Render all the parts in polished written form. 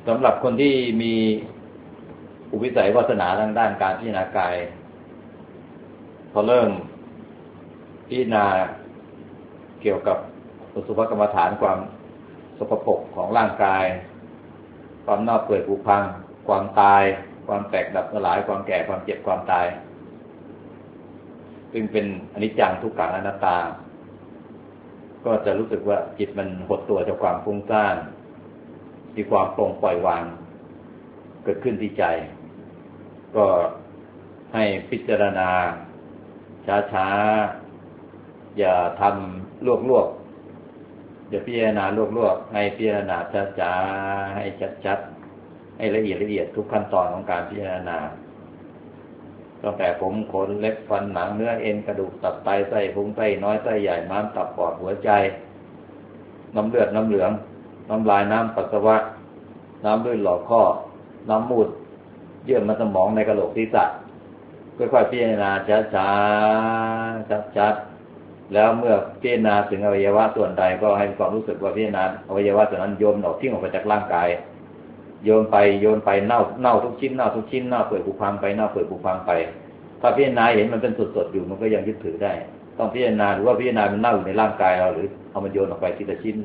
สำหรับคนที่มีอุปนิสัยวาสนาทางด้านการพิจารณากายพอเริ่มพิจารณาเกี่ยวกับอสุภกรรมฐานความสกปรกของร่างกายความเน่าเปื่อยผุพังความตายความแตกดับสลายความแก่ความเจ็บความตายซึ่งเป็นอนิจจังทุกขังอนัตตาก็จะรู้สึกว่าจิตมันหดตัวจากความฟุ้งซ่านมีความปลงปล่อยวางเกิดขึ้นที่ใจก็ให้พิจารณาช้าๆอย่าทำลวกๆอย่าพิจารณาลวกๆให้พิจารณาช้าๆให้ชัดๆให้ละเอียดทุกขั้นตอนของการพิจารณาตั้งแต่ผมขนเล็บฟันหนังเนื้อเอ็นกระดูกตับไตไส้พุงไส้น้อยไส้ใหญ่ม้ามตับปอดหัวใจน้ำเลือดน้ำเหลืองน้ำลายน้ำปัสสาวะน้ำเลือดหล่อข้อน้ำมูดเยื่อมันสมองในกระโหลกศีรษะค่อยๆพิจารณาช้าๆชัดๆแล้วเมื่อพิจารณาถึงอวัยวะส่วนใดก็ให้ความรู้สึกว่าพิจารณาอวัยวะส่วนนั้นโยนออกทิ้งออกไปจากร่างกายโยนไปเน่าทุกชิ้นเน่าเปื่อยผุพังไปเน่าเปื่อยผุพังไปถ้าพิจารณาเห็นมันเป็นสดๆอยู่มันก็ยังยึดถือได้ต้องพิจารณาหรือว่าพิจารณามันเน่าอยู่ในร่างกายเราหรือเอามันโยนออกไปทีละชิ้น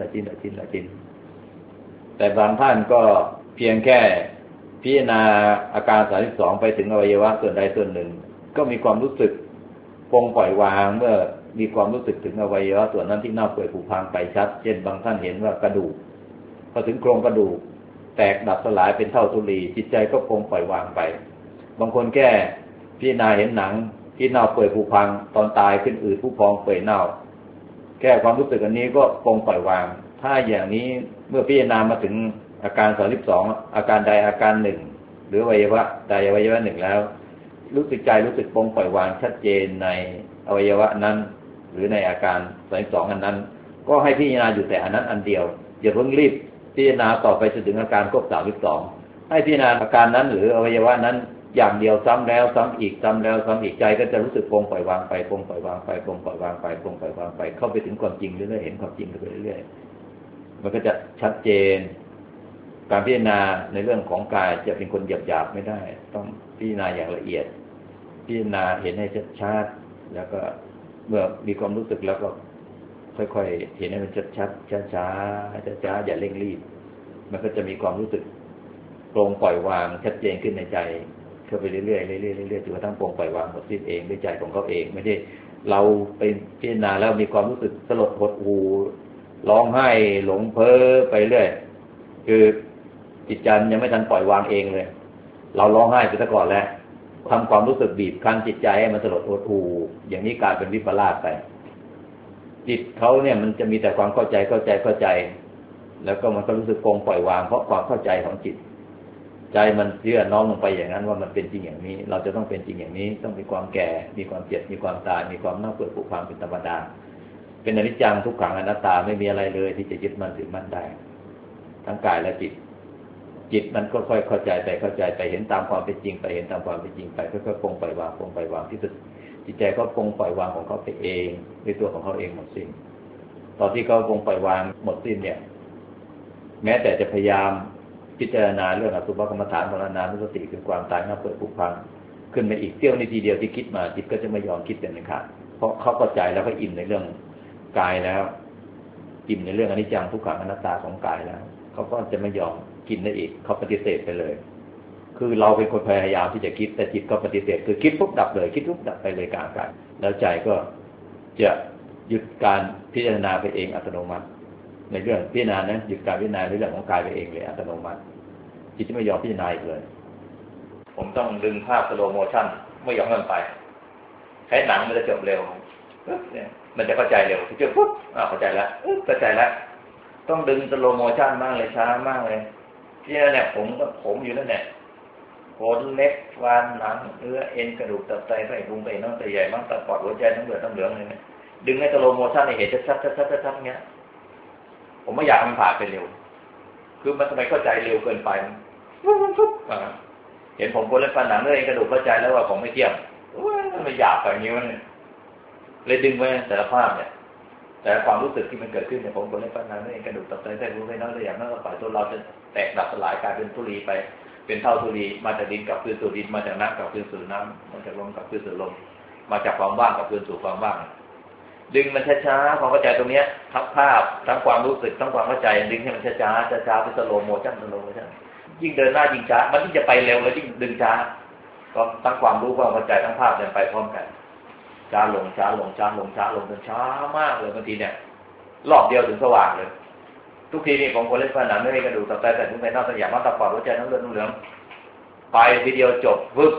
แต่บางท่านก็เพียงแค่พิจารณาอาการ32ไปถึงอวัยวะส่วนใดส่วนหนึ่งก็มีความรู้สึกปลงปล่อยวางเมื่อมีความรู้สึกถึงอวัยวะส่วนนั้นที่เน่าเปื่อยผุพังไปชัดเช่นบางท่านเห็นว่ากระดูกพอถึงโครงกระดูกแตกดับสลายเป็นเท่าธุลีจิตใจก็ปลงปล่อยวางไปบางคนแก้พิจารณาเห็นหนังที่เน่าเปื่อยผุพังตอนตายขึ้นอืดผุพองเปื่อยเน่าแก้ความรู้สึกอันนี้ก็ปลงปล่อยวางถ้าอย่างนี้เมื่อพิจารณามาถึงอาการ32อาการใดอาการหนึ่งหรืออวัยวะใดอวัยวะหนึ่งแล้วรู้สึกใจรู้สึกปลงปล่อยวางชัดเจนในอวัยวะนั้นหรือในอาการ32อันนั้นก็ให้พิจารณาอยู่แต่อันนั้นอันเดียวอย่าเพิ่งรีบพิจารณาต่อไปจนถึงอาการครบ32ให้พิจารณาอาการนั้นหรืออวัยวะนั้นอย่างเดียวซ้ำแล้วซ้ำอีกซ้ำแล้วซ้ำอีกใจก็จะรู้สึกปลงปล่อยวางไปปลงปล่อยวางไปปลงปล่อยวางไปปลงปล่อยวางไปเข้าไปถึงความจริงเรื่อยๆเห็นความจริงไปเรื่อยๆมันก็จะชัดเจนการพิจารณาในเรื่องของกายจะเป็นคนหยาบๆไม่ได้ต้องพิจารณาอย่างละเอียดพิจารณาเห็นให้ชัดๆแล้วก็เมื่อมีความรู้สึกแล้วก็ค่อยๆเห็นให้มันชัดๆช้าๆอย่าเร่งรีบมันก็จะมีความรู้สึกโปร่งปล่อยวางชัดเจนขึ้นในใจเข้าไปเรื่อยๆเรื่อยๆจนกระทั่งโปร่งปล่อยวางหมดสิ้นเองด้วยใจของเขาเองไม่ได้เราไปพิจารณาแล้วมีความรู้สึกสลดหดหู่ร้องไห้หลงเพ้อไปเรื่อยคือจิตใจยังไม่ทันปล่อยวางเองเลยเราร้องไห้ไปซะก่อนแล้วทำความรู้สึกบีบคั้นจิตใจให้มันสลดหดหู่อย่างนี้กลายเป็นวิปลาสไปจิตเขาเนี่ยมันจะมีแต่ความเข้าใจแล้วก็มันก็รู้สึกโปร่งปล่อยวางเพราะความเข้าใจของจิตใจมันเชื่อน้อมลงไปอย่างนั้นว่ามันเป็นจริงอย่างนี้เราจะต้องเป็นจริงอย่างนี้ต้องมีความแก่มีความเจ็บมีความตายมีความเน่าเปื่อยผุพังเป็นธรรมดาเป็นอนิจจังทุกขังอนัตตาไม่มีอะไรเลยที่จะยึดมั่นถือมั่นได้ทั้งกายและจิตมันก็ค่อยเข้าใจไปเห็นตามความเป็นจริงไปเห็นตามความเป็นจริงไปค่อยๆปลงปล่อยวางที่สุดจิตใจก็ปลงปล่อยวางของเขาไปเองด้วยตัวของเขาเองหมดสิ้นตอนที่เขาปลงปล่อยวางหมดสิ้นเนี่ยแม้แต่จะพยายามพิจารณาเรื่องอสุภกรรมฐานมรณานุสติคือความตายเน่าเปื่อยผุพังขึ้นมาอีกเสี้ยวนาทีเดียวที่คิดมาจิตก็จะไม่ยอมคิดเป็นขาดเพราะเขาเข้าใจแล้วก็อิ่มในเรื่องกายแล้วอิ่มในเรื่องอนิจจังทุกขังอนัตตาของกายแล้วเขาก็จะไม่ยอมกินได้อีกเขาปฏิเสธไปเลยคือเราเป็นคนพยายามที่จะคิดแต่จิตก็ปฏิเสธคือคิดปุ๊บดับเลยคิดปุ๊บดับไปเลยกลางกายแล้วใจก็จะหยุดการพิจารณาไปเองอัตโนมัติในเรื่องพิจารณานะหยุดการพิจารณาในเรื่องของกายไปเองเลยอัตโนมัติจิตจะไม่ยอมพิจารณาอีกเลยผมต้องดึงภาพสโลว์โมชั่นไม่ยอมมันไปใช้หนังมันจะจบเร็วเนี่ยมันจะเข้าใจเร็วที่จะปุ๊บเข้าใจแล้วต้องดึงสโลว์โมชั่นมากเลยช้ามากเลยที่นั่นเนี่ยผมอยู่นั่นแหละขนเล็บฟันหนังเนื้อเอ็นกระดูกตับไตไส้พุงไส้น้อยไส้ใหญ่ม้ามตับปอดหัวใจน้ำเลือดน้ำเหลืองเลยเนี่ยดึงให้สโลว์โมชั่นให้เห็นชัดๆเงี้ยผมไม่อยากมันผ่านไปเร็วคือมันทำไมเข้าใจเร็วเกินไปเห็นผมขนเล็บฟันหนังเนื้อเอ็นกระดูกเข้าใจแล้วว่าผมไม่เที่ยงมันไม่อยากไปอย่างนี้มันเลยดึงไว้แต่ละภาพเนี่ยแต่ความรู้สึกที่มันเกิดขึ้นเนี่ยผมก็เลยปัญหาเรื่องกระดูกตับไตเส้นรู้ไม่น้อยเลยอย่างนั้นเราปล่อยตัวเราจะแตกดับสลายกลายเป็นธุลีไปเป็นเท่าธุลีมาจากดินกลับคืนสู่ดินมาจากน้ำกลับคืนสู่น้ำมาจากลมกลับคืนสู่ลมมาจากความว่างกลับคืนสู่ความว่างดึงมันช้าๆความเข้าใจตรงนี้ทั้งภาพทั้งความรู้สึกทั้งความเข้าใจดึงให้มันช้าๆช้าๆเป็นสโลโมชั่นยิ่งเดินหน้ายิ่งช้ามันยิ่งจะไปเร็วแล้วยิ่งดึงช้าก็ทั้งความรู้ความเข้าใจทั้งภาพเดินไปพร้อมกันช้าลงช้าลงช้าลงช้าลงจนช้ามากเลยบางทีเนี่ยรอบเดียวถึงสว่างเลยทุกทีนี่ผมคนเล่นฝันหนังไม่มีกระดูกตับไตแต่ถึงไปนอกสยามมาตับปอดหัวใจน้ำเลือดน้ำเหลืองไปทีเดียวจบวึบ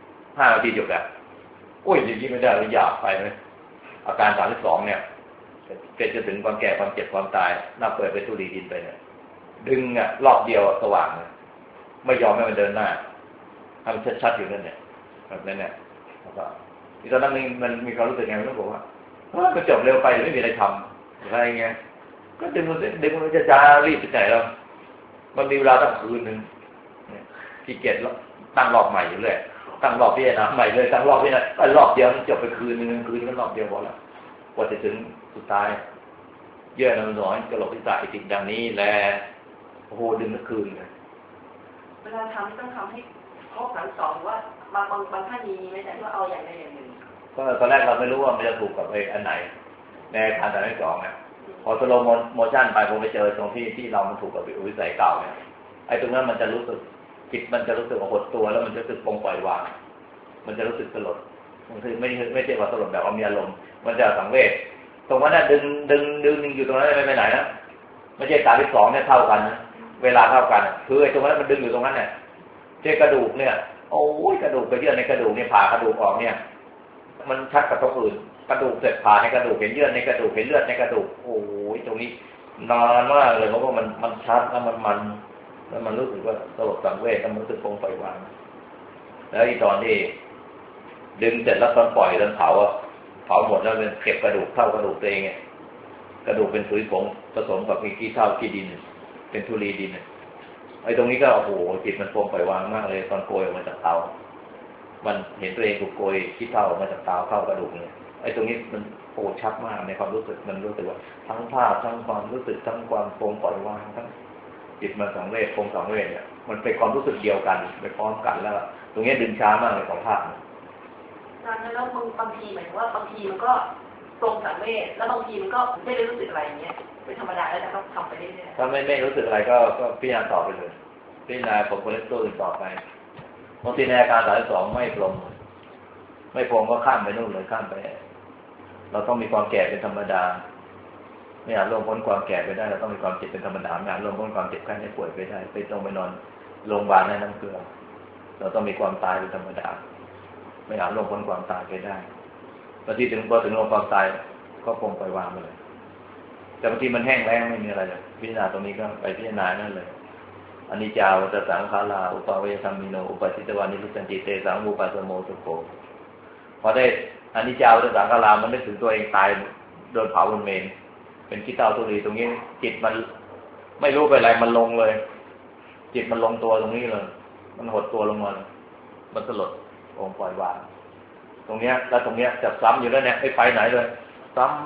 5 นาทีจบแล้วอุ้ยจริงๆไม่ได้เลยอยากไปไหมอาการ32เนี่ยเป็นจะถึงความแก่ความเจ็บความตายน่าเปิดไปทุลีดินไปเนี่ยดึงอ่ะรอบเดียวสว่างเลยไม่ยอมให้มันเดินหน้าทำชัดๆอยู่นั่นเนี่ยแบบนั้นเนี่ยแล้วก็ตอนนั้นมันมีความรู้สึกไงไม่รู้บอกว่ามันจบเร็วไปไม่มีอะไรทำอะไรเงี้ยก็ดึงมันจะจ้ารีบไปไหนแล้วมันมีเวลาตั้งคืนนึงที่เกียรตั้งรอบใหม่อยู่เลยตั้งรอบพี่นะใหม่เลยตั้งรอบพี่นะรอบเดียวมันจบไปคืนนึงคืนก็รอบเดียวพอแล้วกว่าจะถึงสุดท้ายเยื่อน้ำน้อยกระโหลกศีรษะติดดังนี้แลโอ้โหดึงทั้งคืนเลยเวลาทำต้องทำให้ครบ32ว่าบางท่านมีไม่ใช่ว่าเอาอย่างใดอย่างหนึ่งก็ตอนแรกเราไม่รู้ว่ามันจะถูกกับอันไหนในทางที่2นะพอสโลโมชั่นไปผมไปเจอตรงที่เรามันถูกกับวิสัยเก่าเนี่ยไอ้ตรงนั้นมันจะรู้สึกจิตมันจะรู้สึกหดตัวแล้วมันจะรู้สึกปลงปล่อยวางมันจะรู้สึกสลดมันคือไม่ใช่ว่าสลดแบบว่ามีอารมณ์มันจะสังเวชตรงนั้นน่ะดึงอยู่ตรงนั้นไม่ไปไหนนะไม่ใช่การที่2เนี่ยเท่ากันนะเวลาเท่ากันคือไอ้ตรงนั้นมันดึงอยู่ตรงนั้นเนี่ยเจ้กระดูกเนี่ยโอ้ยกระดูกไปเยื่อในกระดูกเนี่ยผ่ากระดูกออกเนี่ยมันชัดกับตรงอื่นกระดูกเสร็จผ่าในกระดูกเห็นเยื่อในกระดูกเห็นเลือดในกระดูกโอ้ยตรงนี้นานมากเลยเพราะว่ามันชัดแล้วมันรู้สึกว่าสลดสังเวชแล้วมันรู้สึกปลงปล่อยวางแล้วอีตอนที่ดึงเสร็จแล้วตอนปล่อยตอนเผาหมดแล้วเป็นเก็บกระดูกเท่ากระดูกตัวเองเนี่ยกระดูกเป็นปุ๋ยผงผสมกับมีขี้เถ้าขี้ดินเป็นธุลีดินไอ้ตรงนี้ก็โอ้โหจิตมันปลงปล่อยวางมากเลยตอนโกยออกมาจากเตามันเห็นตัวเองถูกโกยขี้เถ้าออกมาจากเตาเข้ากระดูกเนี่ยไอ้ตรงนี้มันโอ้ชัดมากในความรู้สึกมันรู้สึกว่าทั้งภาพทั้งความรู้สึกทั้งความปลงปล่อยวางทั้งจิตมันสังเวชปลงสังเวชเนี่ยมันเป็นความรู้สึกเดียวกันไปพร้อมกันแล้วตรงนี้ดึงช้ามากเลยของภาพแล้วบางทีหมายถึงว่าบางทีมันก็ตรงสังเวชแล้วบางทีมันก็ไม่ได้รู้สึกอะไรอย่างเงี้ยเป็นธรรมดาแล้วแต่ก็ทำไปเรื่อยๆถ้าไม่รู้สึกอะไรก็พิจารณาต่อไปเลยพิจารณาผมคนเล็กตัวอื่นต่อไปบางทีในอาการ32ไม่ปลงก็ข้ามไปนู่นเลยข้ามไปเราต้องมีความแก่เป็นธรรมดาไม่อาจล่วงพ้นความแก่ไปได้เราต้องมีความเจ็บเป็นธรรมดาไม่อาจล่วงพ้นความเจ็บไข้ได้ป่วยไปได้ไปต้องไปนอนโรงพยาบาลในน้ำเกลือเราต้องมีความตายเป็นธรรมดาไม่อาจล่วงพ้นความตายไปได้บางทีพอถึงลงความตายก็ปลงปล่อยวางไปเลยแต่บางทีมันแห้งแล้งไม่มีอะไรเลยพิจารณาตรงนี้ก็ไปพิจารณานั่นเลยอนิจจาวัฏสังขาราอุปาเวสัมมิโนอุปจิตวานิรุสันติเตสังอุปาสโมสุโขพอได้อนิจจาวัฏสังขารามันนึกถึงตัวเองตายโดนเผาบนเมรุเป็นขี้เถ้าธุลีตรงนี้จิตมันไม่รู้ไปอะไรมันลงเลยจิตมันลงตัวตรงนี้เลยมันหดตัวลงมามันสลดองค์ปล่อยวางตรงเนี้ยแล้วตรงเนี้ยจับซ้ำอยู่นั่นแหละไม่ไปไหนเลยซ้ำ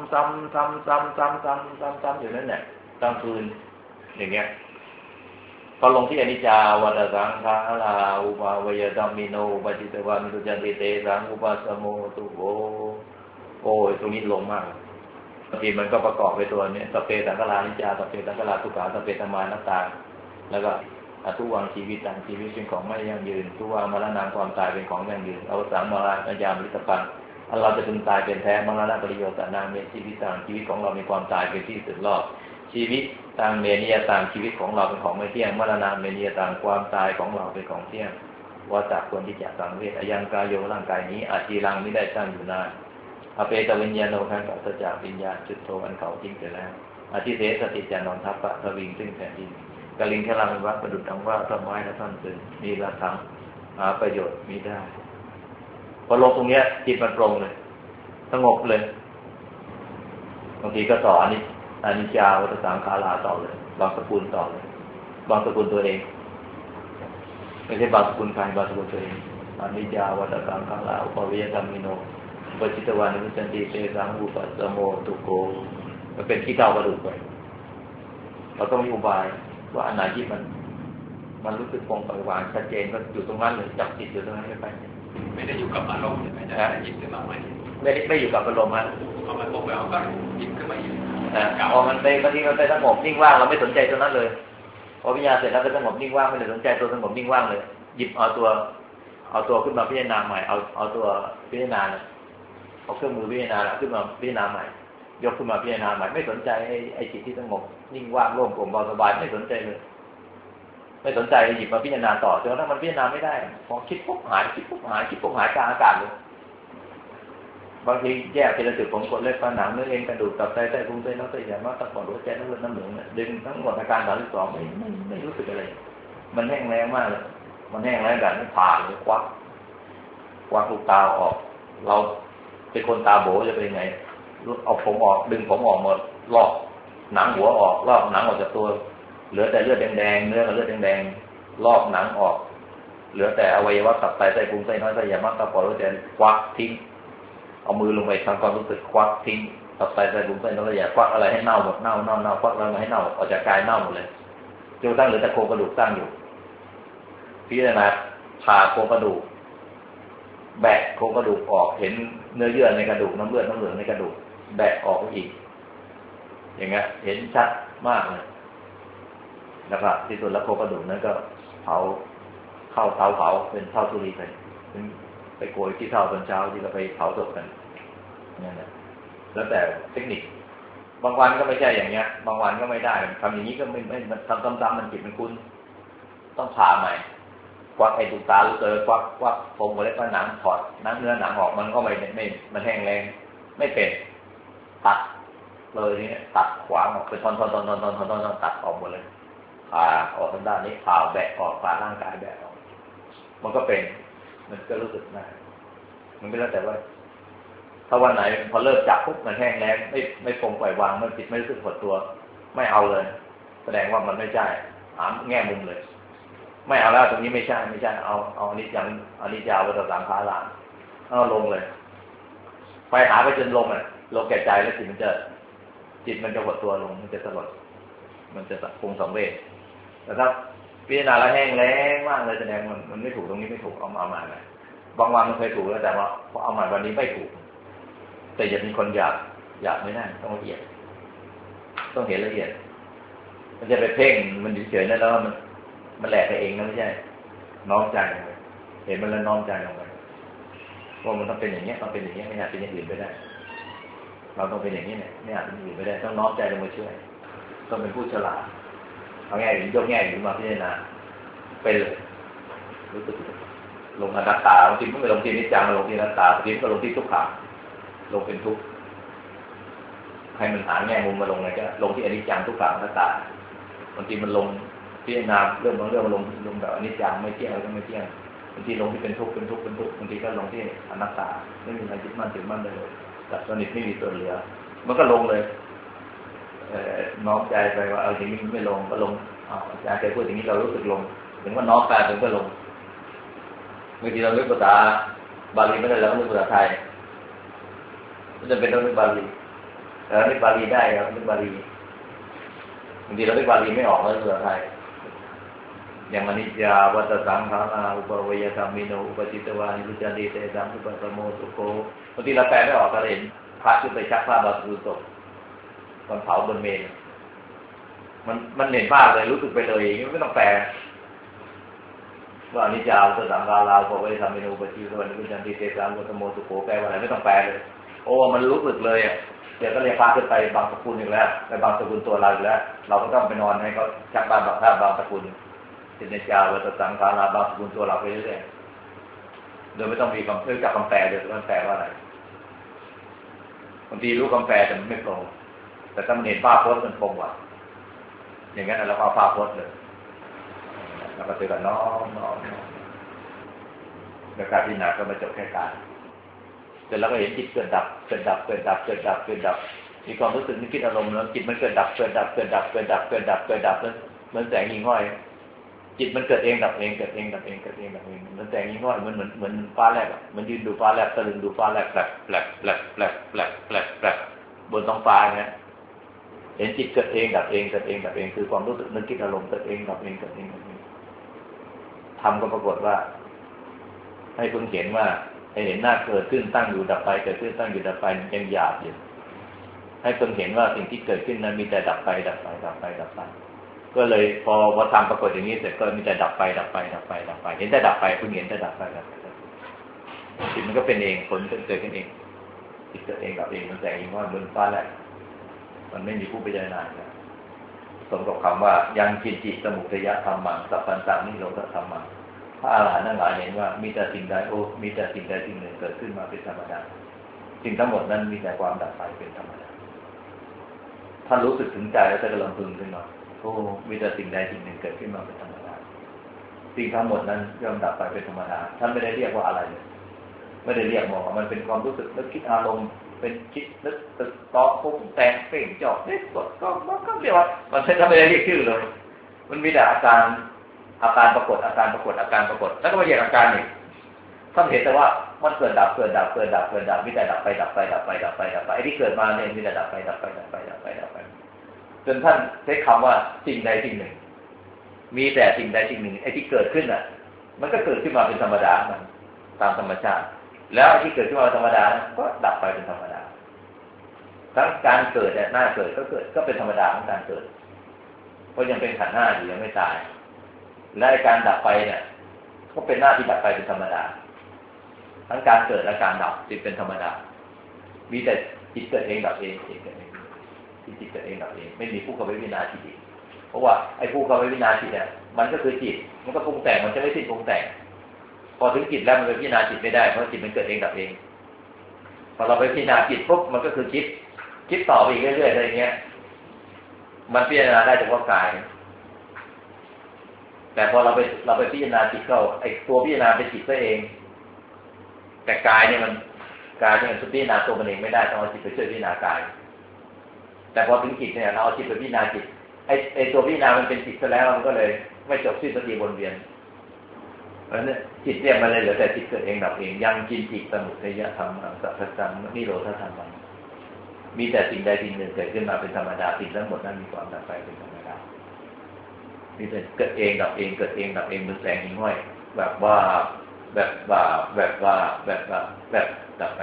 อยู่นั่นแหละกลางคืนอย่างเงี้ยพอลงที่อนิจจาวัฏสังขาราอุปาเวสัมมิโนอุปจิตวานิรุสันติเตสังอุปาสโมสุโขโอ้ยตรงนี้ลงมากบางทีมันก็ประกอบไปตัวนี้สัพเพสังขารานิจจาสัพเพสังขาราทุกขาสัพเพธัมมานัตตาแล้วก็ทุกวังชีวิตต่างชีวิตเป็นของไม่ยั่งยืนทุกวังมรณะความตายเป็นของยั่งยืนอวสานมรณะญาณมฤตปังเราจะพึงตายเป็นแท้มรณะปริโยสานาเมชีวิตต่างชีวิตของเรามีความตายเป็นที่สุดรอบชีวิตต่างเมนียต่างชีวิตของเราเป็นของไม่เที่ยงมรณะเมนียต่างความตายของเราเป็นของเที่ยงวัฏฏะควรที่จะสังเวชยังกายโยร่างกายนี้อาจีรังไม่ได้ตั้งอยู่นานอเปตวิญญาโนขันธ์ปัสจากวิญญาณจุดโทอันเขาทิ้งไปแล้วอธิเสสติจานนทัพปะทวิงซึ่งแผ่นดินกลิงแค่ลังวัดประดุจดังว่าต้นไม้และท่อนตึงมีละธรรมหาประโยชน์มีได้พอลงตรงเนี้ยจิตมันปรงเลยสงบเลยบางทีก็ต่ออนิจจาวัฏสังขาราต่อเลยบางสกุลต่อเลยบางสกุลตัวเองไม่ใช่บางสกุลใครบางสกุลตัวเองอนิจจาวัฏสังขาราอุปาเวสัมมิโนอุปจิตวานิรุสันติเตสังอุปาสโมสุโขมันเป็นขี้เถ้ากระดูกไปเราต้องมีอุบายว่าอันไหนที่มันรู้สึกปรงปล่อยวางชัดเจนก็อยู่ตรงนั้นเลยจับจิตอยู่ตรงนั้นไม่ได้อยู่กับอารมณ์ใช่ไหมจะหยิบขึ้นมาใหม่ไม่อยู่กับอารมณ์มันพอมันปกแล้วก็หยิบขึ้นมาอีกพอมันไปบางทีมันไปสงบนิ่งว่างเราไม่สนใจตรงนั้นเลยพอวิญญาณเสร็จแล้วก็สงบนิ่งว่างไม่ได้สนใจตัวสงบนิ่งว่างเลยหยิบเอาตัวขึ้นมาพิจารณาใหม่เอาตัวพิจารณาเอาเครื่องมือพิจารณาขึ้นมาพิจารณาใหม่ยกขึ้นมาพิจารณาใหม่ไม่สนใจไอ้จิตที่สงบนิ่งว่างโล่งโปร่งเบาสบายไม่สนใจเลยไม่สนใจหยิบมาพิจารณาต่อจนกระทั่งมันพิจารณาไม่ได้พอคิดปุ๊บหายคิดปุ๊บหายคิดปุ๊บหายกลางอากาศเลยบางทีแยกเป็นจุดผมกดเล็บหนังเนื้อเอ็นกระดูกตับไตไส้พุงไส้น้ำไส้ใหญ่มากตับปอดหัวใจน้ำเลือดน้ำเหลืองดึงทั้งหมดอาการ32ไม่รู้สึกอะไรมันแห้งแล้งมากเลยมันแห้งแล้งแบบนี้ผ่าเลยควักลูกตาออกเราเป็นคนตาโบจะเป็นไงเอาผมออกดึงผมออกหมดลอกหนังหัวออกลอกหนังออกจากตัวเหลือแต่เลือดแดงๆเนื้อกับเลือดแดงๆลอกหนังออกเหลือแต่อวัยวะตับไตไส้พุงไส้น้อยไส้ใหญ่มากตับปอดหัวใจควักทิ้งเอามือลงไปทำความรู้สึกควักทิ้งตับไตไส้พุงไส้น้อยไส้ใหญ่ควักอะไรให้เน่าหมดเน่าควักอะไรมาให้เน่าออกจากกายเน่าหมดเลยจนตั้งเหลือแต่โครงกระดูกตั้งอยู่พิจารณาผ่าโครงกระดูกแบะโครงกระดูกออกเห็นเนื้อเยื่อในกระดูกน้ำเลือดน้ำเหลืองในกระดูกแบะออกอีกอย่างเงี้ยเห็นชัดมากเลยนะครับที่สุดแล้วโครงกระดูกนั้นก็เผาเข้าเผาเป็นเท่าทุลีไปโกยที่เท่าตอนเช้าที่เราไปเผาศพกันนั่นแหละแล้วแต่เทคนิคบางวันก็ไม่ใช่อย่างเงี้ยบางวันก็ไม่ได้ทำอย่างนี้ก็ไม่มันทำซ้ำๆมันจิตมันคุ้นต้องผ่าใหม่ควักไอ้ดูตาลูกเตอควักผมก็เล็กก็หนังถอดเนื้อหนังออกมันก็ไม่มันแห้งแรงไม่เป็นตัดเลยนี่ตัดขวางออกเป็นท่อนตัดออกหมดเลยผ่าออกทางด้านนี้ผ่าแบะออกผ่าร่างกายแบะออกมันก็เป็นมันก็รู้สึกนะมันไม่แล้วแต่ว่าถ้าวันไหนพอเลิกจับปุ๊บมันแห้งแรงไม่ปรงปล่อยวางมันจิตไม่รู้สึกหดตัวไม่เอาเลยแสดงว่ามันไม่ใช่หาแง่มุมเลยไม่เอาแล้วตรงนี้ไม่ใช่เอาอนิจจาวัฏสังขาราเอาลงเลยไปหาไปจนลงลงแก่ใจแล้วจิตมันจะหดตัวลงมันจะสลดมันจะปรุงสังเวชแต่ถ้าพิจารณาแล้วแห้งแล้งมากเลยแสดงมันไม่ถูกตรงนี้ไม่ถูกเอามาเลยบางวันมันเคยถูกแล้วแต่ว่าพอเอามาวันนี้ไม่ถูกแต่อย่ามีคนอยากไม่ได้ต้องละเอียดต้องเห็นละเอียดมันจะไปเพ่งมันเฉยๆนั่นแล้วมันแหลกไปเองนะไม่ใช่น้อมใจลงไปเห็นมันแล้วน้อมใจลงไปว่ามันต้องเป็นอย่างนี้ต้องเป็นอย่างนี้ไม่อาจเป็นอย่างอื่นไปได้เราต้องเป็นอย่างนี้เนี่ยไม่อาจเป็นอย่างอื่นไปได้ต้องน้อมใจลงมาช่วยต้องเป็นผู้ฉลาดเอาแง่ยกแง่อยู่มาพิจารณาเป็นเลยรู้สึกลงอนัตตาบางทีมันไม่ลงที่นิจจังลงที่อนัตตาบางทีมันก็ลงที่ทุกขังลงเป็นทุกข์ให้มันหาแง่มุมมาลงไงก็ลงที่อนิจจังทุกขังอนัตตาบางทีมันลงพิจารณาเรื่องบางเรื่องลงแบบอนิจจังไม่เที่ยงอะไรก็ไม่เที่ยงบางทีลงที่เป็นทุกข์บางทีก็ลงที่อนัตตาไม่มีอะไรยึดมั่นถือมั่นเลยแต่สนิทไม่มีตัวเหลือมันก็ลงเลยน้อมใจไปว่าเอาอย่างนี้ไม่ลงก็ลงอาจารย์เคยพูดอย่างนี้เรารู้สึกลงถึงว่าน้อมกายถึงก็ลงบางทีเราเรียกภาษาบาลีไม่ได้แล้วเรียกภาษาไทยมันจะเป็นเรื่องบาลีแต่เรียกบาลีได้ครับเรียกบาลีบางทีเราเรียกบาลีไม่ออกแล้วเรียกภาษาไทยอย่างอนิจจาวัฏสังขาราอุปเวยธรรมิโนอุปจิตวานิรุจติเตสัมสุปปโมสุโกบางทีเราแปลไม่ออกก็เห็นพระขึ้นไปชักผ้าบาสุศพตอนเผาบนเมรุมันเห็นภาพเลยรู้สึกไปเลยไม่ต้องแปลว่าอนิจจาวัฏสังขาราอุปเวยธรรมิโนอุปจิตวานิรุจติเตสัมสุปปโมสุโกแปลว่าอะไรไม่ต้องแปลเลยโอ้มันรู้สึกเลยอ่ะเดี๋ยวก็เรียกพระขึ้นไปบางสกุลอีกแล้วไปบางสกุลตัวเราอีกแล้วเราก็ต้องไปนอนให้เขาชักบ้านบางท่าบางสกุลอนิจจาวัฏสังขาราบางสกุลตัวเราไปเรื่อยๆโดยไม่ต้องมีคำจับคำแปลเดี๋ยวมันแปลว่าอะไรบางทีรู้คำแปลแต่มันไม่ตรงแต่ถ้ามันเห็นภาพพจน์มันตรงกว่าอย่างนั้นเราเอาภาพพจน์เลยแล้วก็เจอกับน้องแล้วการพิจารณาก็มาจบแค่การเสร็จแล้วก็เห็นจิตเกิดดับมีความรู้สึกนึกคิดอารมณ์แล้วจิตมันเกิดดับแล้วเหมือนแสงยิงห้อยจิตมันเกิดเองดับเองมันแสงยิงห้อยเหมือนฟ้าแลบมันยืนดูฟ้าแลบตะลึงดูฟ้าแลบแปลกบนท้องฟ้าเนี่ยเห็นจิตเกิดเองดับเองเกิดเองดับเองคือความรู้สึกนึกคิดอารมณ์เกิดเองดับเองเกิดเองดับเองทำก็ปรากฏว่าให้เพิ่งเห็นว่าให้เห็นหน้าเกิดขึ้นตั้งอยู่ดับไปเกิดขึ้นตั้งอยู่ดับไปยังหยาบอยู่ให้เพิ่งเห็นว่าสิ่งที่เกิดขึ้นนั้นมีแต่ดับไปดับไปดับไปดับไปก็เลยพอทำปรากฏอย่างนี้เสร็จก็มีแต่ดับไปดับไปดับไปดับไปเห็นแต่ดับไปเพิ่งเห็นแต่ดับไปดับไปจิตมันก็เป็นเองผลเกิดขึ้นเองจิตเกิดเองดับเองมันแต่เองว่าบนฟ้าแหละมันไม่มีผู้พิจารณาสมกับคำว่ายังกินจิตสมุทัยธรรมังสัพพันตังนิโรธธรรมังพระอรหันต์ทั้งหลายเห็นว่ามีแต่สิ่งใดมีแต่สิ่งใดสิ่งหนึ่งเกิดขึ้นมาเป็นธรรมดาสิ่งทั้งหมดนั้นมีแต่ความดับไปเป็นธรรมดาท่านรู้สึกถึงใจแล้วจะกำลังพึงขึ้นมามีแต่สิ่งใดสิ่งหนึ่งเกิดขึ้นมาเป็นธรรมดาสิ่งทั้งหมดนั้นย่อมดับไปเป็นธรรมดาท่านไม่ได้เรียกว่าอะไรเลยไม่ได้เรียกว่ามันเป็นความรู้สึกนึกคิดอารมณ์เป็นคิดนึกตึกตอกปุ้งแต่งเปล่งจอกเด็กกดก็เรียกว่ามันไม่ได้เรียกชื่อเลยมันมีแต่อาการปรากฏอาการปรากฏอาการปรากฏแล้วก็มาแยกอาการอีกท่านเห็นแต่ว่ามันเกิดดับเกิดดับเกิดดับเกิดดับมีแต่ดับไปดับไปดับไปดับไปดับไปไอ้ที่เกิดมาเนี่ยมีแต่ดับไปดับไปดับไปดับไปดับไปจนท่านใช้คำว่าสิ่งใดสิ่งหนึ่งมีแต่สิ่งใดสิ่งหนึ่งไอ้ที่เกิดขึ้นน่ะมันก็เกิดขึ้นมาเป็นธรรมดามันตามธรรมชาติแล้วไอ้ที่เกิดขึ้นมาเป็นธรรมดาก็ดับไปเป็นธรรมดาทั้งการเกิดเนี่ยหน้าเกิดก็เป็นธรรมดาของการเกิดเพราะยังเป็นขันธ์ห้าอยู่ยังไม่ตายและการดับไปเนี่ยก็เป็นหน้าที่ดับไปเป็นธรรมดาทั้งการเกิดและการดับจิตเป็นธรรมดามีแต่จิตเกิดเองดับเองจิตเกิดเองจิตเกิดเองดับเองไม่มีผู้เข้าไปพิจารณาจิตเพราะว่าไอ้ผู้เข้าไปพิจารณาจิตเนี่ยมันก็คือจิตมันก็ปรุงแต่งมันจะไม่สิ้นปรุงแต่งพอถึงจิตแล้วมันไปพิจารณาจิตไม่ได้เพราะจิตมันเกิดเองดับเองพอเราไปพิจารณาจิตปุ๊บมันก็คือคิดต่อไปอีกเรื่อยๆอะไรเงี้ยมันพิจารณาได้เฉพาะกายแต่พอเราไปพิจารณาจิตเข้าไอ้ตัวพิจารณาเป็นจิตซะเองแต่กายเนี่ยมันพิจารณาตัวมันเองไม่ได้ต้องเอาจิตไปช่วยพิจารณากายแต่พอถึงจิตเนี่ยเราเอาจิตไปพิจารณาจิตไอ้ตัวพิจารณามันเป็นจิตซะแล้วมันก็เลยไม่จบสิ้นสักทีวนเวียนเพราะฉะนั้นจิตเนี่ยมันเลยเหลือแต่จิตเกิดเองดับเองยังกินจิตสมุทัยธรรมสัพพสังนิโรธธรรมมีแต่สิ่งใดสิ่งหนึ่งเกิดขึ้นมาเป็นธรรมดาสิ่งทั้งหมดนั้นมีความดับไปเป็นธรรมดามีแต่เกิดเองดับเองเกิดเองดับเองเหมือนแสงหิ่งห้อยแบบว่าดับไปแบบดับไป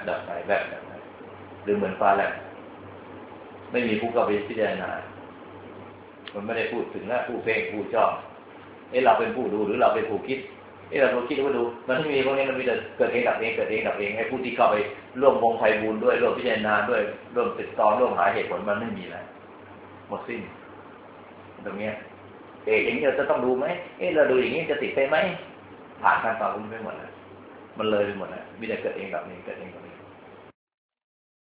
หรือเหมือนฟ้าแลบไม่มีผู้เข้าไปพิจารณามันไม่ได้พูดถึงนะผู้เพ่งผู้จ้องเราเป็นผู้ดูหรือเราเป็นผู้คิดเราคิดว่าดูมันไม่มีพวกนี้มันมีแต่เกิดเองดับเองเกิดเองดับเองให้ผู้ที่เข้าไปร่วมวงไพบูลย์ด้วยร่วมพิจารณาด้วยร่วมติดต่อร่วมหาเหตุผลมันไม่มีแล้วหมดสิ้นตรงนี้อย่างนี้เราจะต้องดูไหมเราดูอย่างนี้จะติดไปไหมผ่านขั้นตอนนี้ไปหมดแล้วมันเลยไปหมดแล้วมีแต่เกิดเองดับเองเกิดเองดับเอง